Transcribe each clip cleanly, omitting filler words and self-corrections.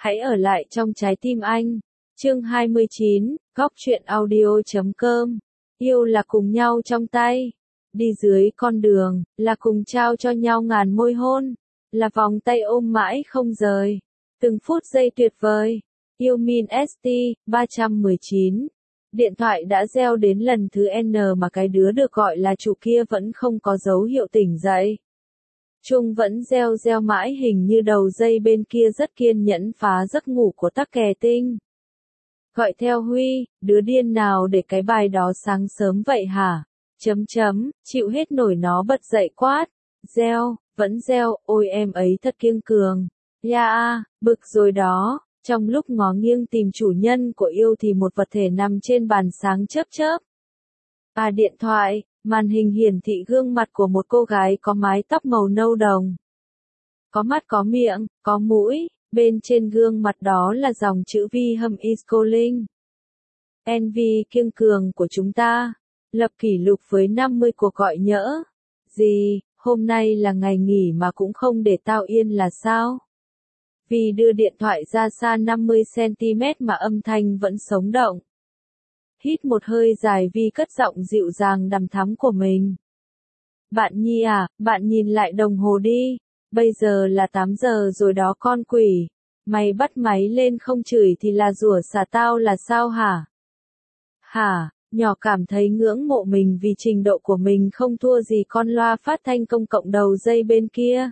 Hãy ở lại trong trái tim anh. Chương 29, Góc truyện audio.com. Yêu là cùng nhau trong tay. Đi dưới con đường, là cùng trao cho nhau ngàn môi hôn. Là vòng tay ôm mãi không rời. Từng phút giây tuyệt vời. Yêu Min ST, 319. Điện thoại đã reo đến lần thứ N mà cái đứa được gọi là chủ kia vẫn không có dấu hiệu tỉnh dậy. Chuông vẫn reo reo mãi, hình như đầu dây bên kia rất kiên nhẫn phá giấc ngủ của tắc kè tinh. Gọi theo Huy, đứa điên nào để cái bài đó sáng sớm vậy hả? Chịu hết nổi nó bật dậy quát. Reo, vẫn reo, ôi em ấy thật kiêng cường. Bực rồi đó. Trong lúc ngó nghiêng tìm chủ nhân của yêu thì một vật thể nằm trên bàn sáng chớp chớp. Điện thoại, màn hình hiển thị gương mặt của một cô gái có mái tóc màu nâu đồng. Có mắt có miệng, có mũi, bên trên gương mặt đó là dòng chữ Vi Hâm is calling. Envy kiêng cường của chúng ta, lập kỷ lục với 50 cuộc gọi nhỡ. Gì, hôm nay là ngày nghỉ mà cũng không để tao yên là sao? Vi đưa điện thoại ra xa 50cm mà âm thanh vẫn sống động. Hít một hơi dài, Vi cất giọng dịu dàng đằm thắm của mình. Bạn Nhi à, bạn nhìn lại đồng hồ đi. Bây giờ là 8 giờ rồi đó con quỷ. Mày bắt máy lên không chửi thì là rủa xả tao là sao hả? Nhỏ cảm thấy ngưỡng mộ mình vì trình độ của mình không thua gì con loa phát thanh công cộng đầu dây bên kia.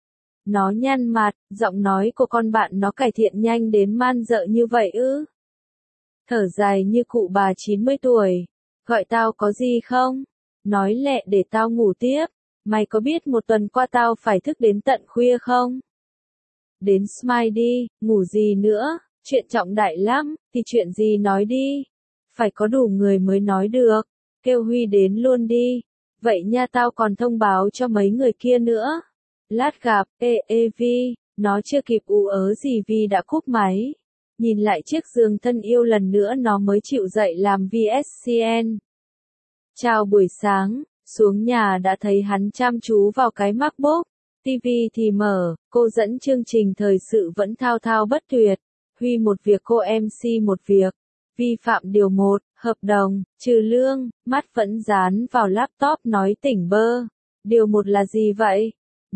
Nó nhăn mặt, giọng nói của con bạn nó cải thiện nhanh đến man dợ như vậy ư? Thở dài như cụ bà 90 tuổi. Gọi tao có gì không? Nói lẹ để tao ngủ tiếp. Mày có biết một tuần qua tao phải thức đến tận khuya không? Đến Smile đi, ngủ gì nữa, chuyện trọng đại lắm, thì chuyện gì nói đi. Phải có đủ người mới nói được. Kêu Huy đến luôn đi. Vậy nha, tao còn thông báo cho mấy người kia nữa. Lát gặp, Vi, nó chưa kịp ú ớ gì Vi đã cúp máy. Nhìn lại chiếc giường thân yêu lần nữa nó mới chịu dậy làm VSCN. Chào buổi sáng, xuống nhà đã thấy hắn chăm chú vào cái MacBook. TV thì mở, cô dẫn chương trình thời sự vẫn thao thao bất tuyệt. Huy một việc, cô MC một việc. Vi phạm điều 1, hợp đồng, trừ lương, mắt vẫn dán vào laptop nói tỉnh bơ. Điều 1 là gì vậy?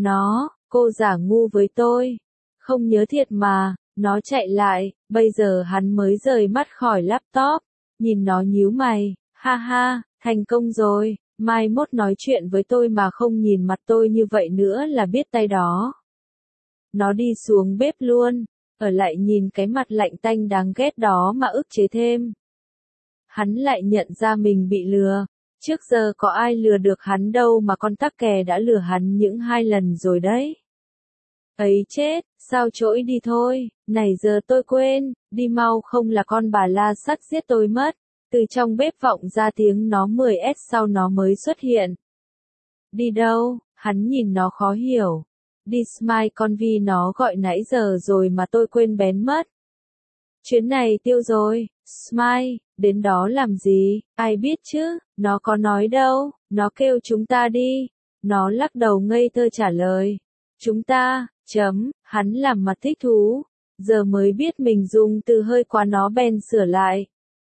Cô giả ngu với tôi. Không nhớ thiệt mà, nó chạy lại, bây giờ hắn mới rời mắt khỏi laptop. Nhìn nó nhíu mày, thành công rồi, mai mốt nói chuyện với tôi mà không nhìn mặt tôi như vậy nữa là biết tay đó. Nó đi xuống bếp luôn, ở lại nhìn cái mặt lạnh tanh đáng ghét đó mà ức chế thêm. Hắn lại nhận ra mình bị lừa. Trước giờ có ai lừa được hắn đâu mà con tắc kè đã lừa hắn những 2 lần rồi đấy. Ấy chết, sao trỗi đi thôi, này giờ tôi quên, đi mau không là con bà la sắt giết tôi mất. Từ trong bếp vọng ra tiếng nó 10s sau nó mới xuất hiện. Đi đâu? Hắn nhìn nó khó hiểu. Đi Smile con Vi, nó gọi nãy giờ rồi mà tôi quên bén mất. Chuyến này tiêu rồi. Smile, đến đó làm gì? Ai biết chứ, nó có nói đâu, nó kêu chúng ta đi. Nó lắc đầu ngây thơ trả lời. Chúng ta, hắn làm mặt thích thú. Giờ mới biết mình dùng từ hơi quá nó bèn sửa lại.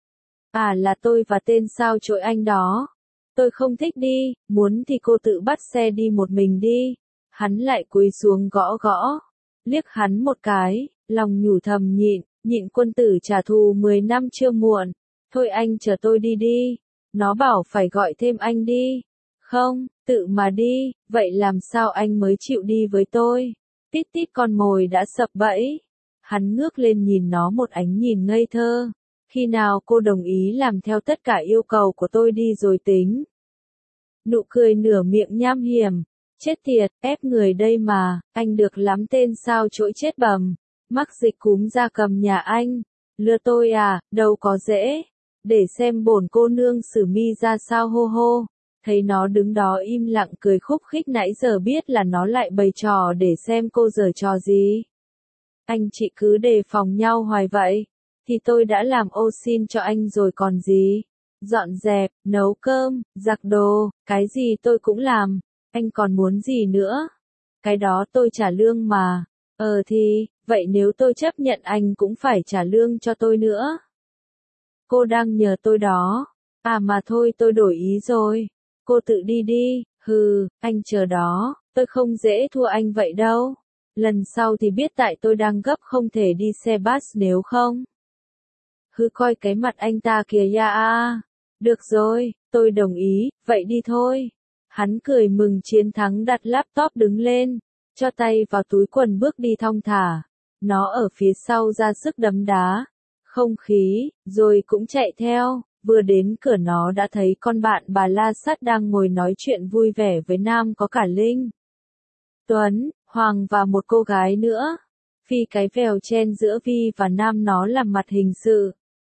Là tôi và tên sao chổi anh đó. Tôi không thích đi, muốn thì cô tự bắt xe đi một mình đi. Hắn lại cúi xuống gõ gõ. Liếc hắn một cái, lòng nhủ thầm nhịn quân tử trả thù 10 năm chưa muộn. Thôi anh chờ tôi đi đi. Nó bảo phải gọi thêm anh đi. Không, tự mà đi, vậy làm sao anh mới chịu đi với tôi? Tít tít con mồi đã sập bẫy. Hắn ngước lên nhìn nó một ánh nhìn ngây thơ. Khi nào cô đồng ý làm theo tất cả yêu cầu của tôi đi rồi tính. Nụ cười nửa miệng nham hiểm. Chết tiệt, ép người đây mà, anh được lắm tên sao chổi chết bầm. Mắc dịch cúm gia cầm nhà anh. Lừa tôi à, đâu có dễ. Để xem bổn cô nương xử mi ra sao hô. Thấy nó đứng đó im lặng cười khúc khích, nãy giờ biết là nó lại bày trò để xem cô giở trò gì. Anh chị cứ đề phòng nhau hoài vậy. Thì tôi đã làm ô xin cho anh rồi còn gì. Dọn dẹp, nấu cơm, giặt đồ, cái gì tôi cũng làm. Anh còn muốn gì nữa? Cái đó tôi trả lương mà. Vậy nếu tôi chấp nhận anh cũng phải trả lương cho tôi nữa. Cô đang nhờ tôi đó. À mà thôi tôi đổi ý rồi. Cô tự đi đi, anh chờ đó, tôi không dễ thua anh vậy đâu. Lần sau thì biết tại tôi đang gấp không thể đi xe bus nếu không. Coi cái mặt anh ta kìa ya. Được rồi, tôi đồng ý, vậy đi thôi. Hắn cười mừng chiến thắng đặt laptop đứng lên, cho tay vào túi quần bước đi thong thả. Nó ở phía sau ra sức đấm đá. Không khí, rồi cũng chạy theo. Vừa đến cửa nó đã thấy con bạn bà La Sắt đang ngồi nói chuyện vui vẻ với Nam có cả Linh, Tuấn, Hoàng và một cô gái nữa. Phi cái vèo chen giữa Vi và Nam nó làm mặt hình sự.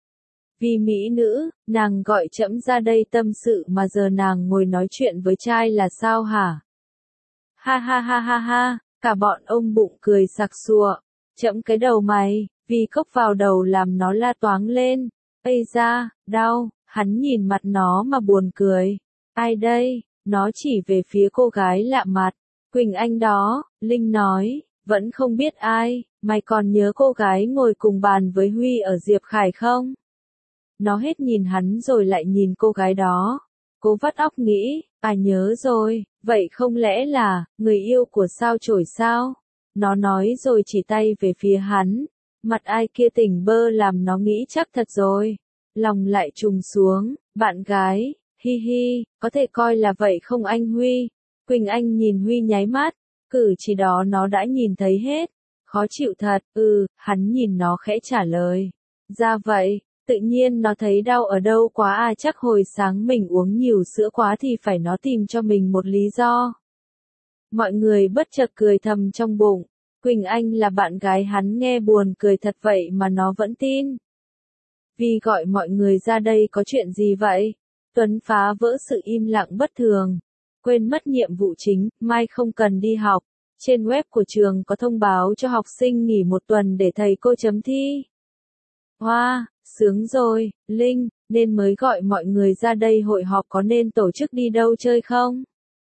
Vi mỹ nữ, nàng gọi trẫm ra đây tâm sự mà giờ nàng ngồi nói chuyện với trai là sao hả? Ha ha ha ha ha, cả bọn ôm bụng cười sặc sụa. Trẫm cái đầu mày, Vi cốc vào đầu làm nó la toáng lên. Ây da, đau, hắn nhìn mặt nó mà buồn cười. Ai đây? Nó chỉ về phía cô gái lạ mặt. Quỳnh Anh đó, Linh nói, vẫn không biết ai, mày còn nhớ cô gái ngồi cùng bàn với Huy ở Diệp Khải không? Nó hết nhìn hắn rồi lại nhìn cô gái đó. Cô vắt óc nghĩ, nhớ rồi, vậy không lẽ là, người yêu của sao chổi sao? Nó nói rồi chỉ tay về phía hắn. Mặt ai kia tỉnh bơ làm nó nghĩ chắc thật rồi. Lòng lại trùng xuống, bạn gái, hi hi, có thể coi là vậy không anh Huy? Quỳnh Anh nhìn Huy nháy mắt, cử chỉ đó nó đã nhìn thấy hết. Khó chịu thật, hắn nhìn nó khẽ trả lời. Ra vậy, tự nhiên nó thấy đau ở đâu quá chắc hồi sáng mình uống nhiều sữa quá thì phải nó tìm cho mình một lý do. Mọi người bất chợt cười thầm trong bụng. Quỳnh Anh là bạn gái hắn nghe buồn cười thật vậy mà nó vẫn tin. Vi gọi mọi người ra đây có chuyện gì vậy? Tuấn phá vỡ sự im lặng bất thường. Quên mất nhiệm vụ chính, mai không cần đi học. Trên web của trường có thông báo cho học sinh nghỉ một tuần để thầy cô chấm thi. Wow, sướng rồi, Linh, nên mới gọi mọi người ra đây hội họp có nên tổ chức đi đâu chơi không?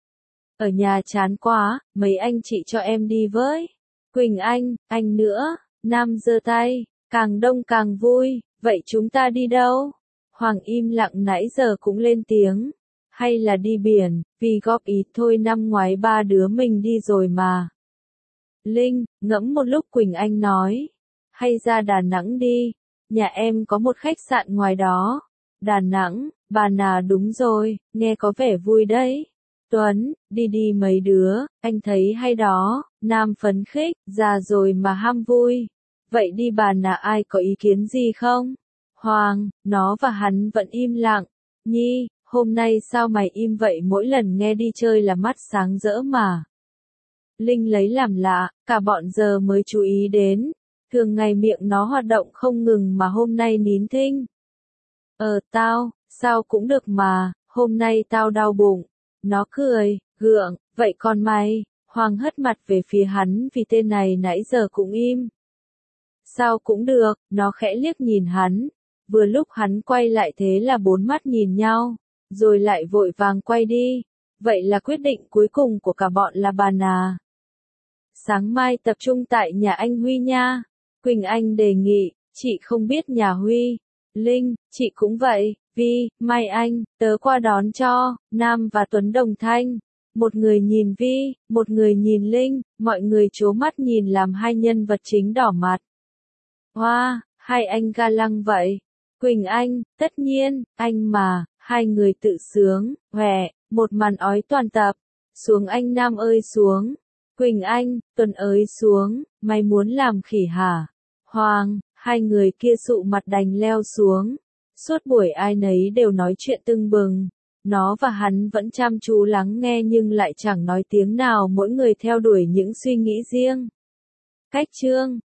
Ở nhà chán quá, mấy anh chị cho em đi với. Quỳnh anh nữa, Nam giơ tay, càng đông càng vui, vậy chúng ta đi đâu? Hoàng im lặng nãy giờ cũng lên tiếng. Hay là đi biển, vì góp ý thôi năm ngoái ba đứa mình đi rồi mà. Linh, ngẫm một lúc Quỳnh Anh nói. Hay ra Đà Nẵng đi, nhà em có một khách sạn ngoài đó. Đà Nẵng, bà nà đúng rồi, nghe có vẻ vui đấy. Tuấn, đi đi mấy đứa, anh thấy hay đó. Nam phấn khích, già rồi mà ham vui. Vậy đi bà nà ai có ý kiến gì không? Hoàng, nó và hắn vẫn im lặng. Nhi, hôm nay sao mày im vậy mỗi lần nghe đi chơi là mắt sáng rỡ mà. Linh lấy làm lạ, cả bọn giờ mới chú ý đến. Thường ngày miệng nó hoạt động không ngừng mà hôm nay nín thinh. Sao cũng được mà, hôm nay tao đau bụng. Nó cười, gượng, vậy còn mày? Hoàng hất mặt về phía hắn vì tên này nãy giờ cũng im. Sao cũng được, nó khẽ liếc nhìn hắn. Vừa lúc hắn quay lại thế là bốn mắt nhìn nhau, rồi lại vội vàng quay đi. Vậy là quyết định cuối cùng của cả bọn là bà nà. Sáng mai tập trung tại nhà anh Huy nha. Quỳnh Anh đề nghị, chị không biết nhà Huy. Linh, chị cũng vậy. Vi, mai anh, tớ qua đón cho. Nam và Tuấn đồng thanh. Một người nhìn Vi, một người nhìn Linh, mọi người trố mắt nhìn làm hai nhân vật chính đỏ mặt. Hoa, hai anh ga lăng vậy. Quỳnh Anh, tất nhiên, anh mà, hai người tự sướng, hòe, một màn ói toàn tập. Xuống anh Nam ơi xuống. Quỳnh Anh, Tuấn ơi xuống, mày muốn làm khỉ hả? Hoàng, hai người kia sụ mặt đành leo xuống. Suốt buổi ai nấy đều nói chuyện tưng bừng. Nó và hắn vẫn chăm chú lắng nghe nhưng lại chẳng nói tiếng nào, mỗi người theo đuổi những suy nghĩ riêng. Cách chương